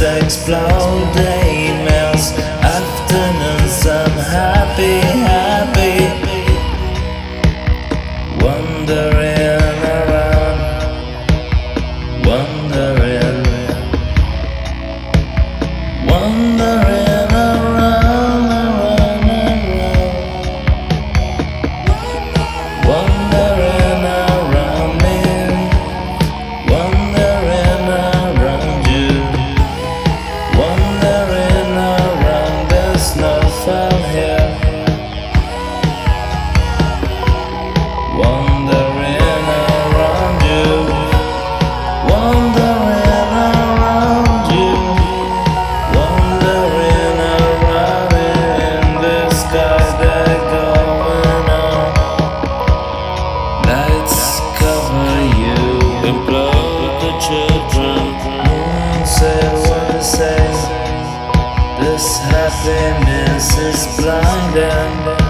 Nights explode, emails, afternoons I'm happy, happy, wandering around, wandering, wandering around, wandering around me, wandering around you, wandering around this snowfall here, wandering around you, wandering around you, wandering around in the sky they're going on. Lights cover you, implode the children. Say what they say. This happiness is blinding.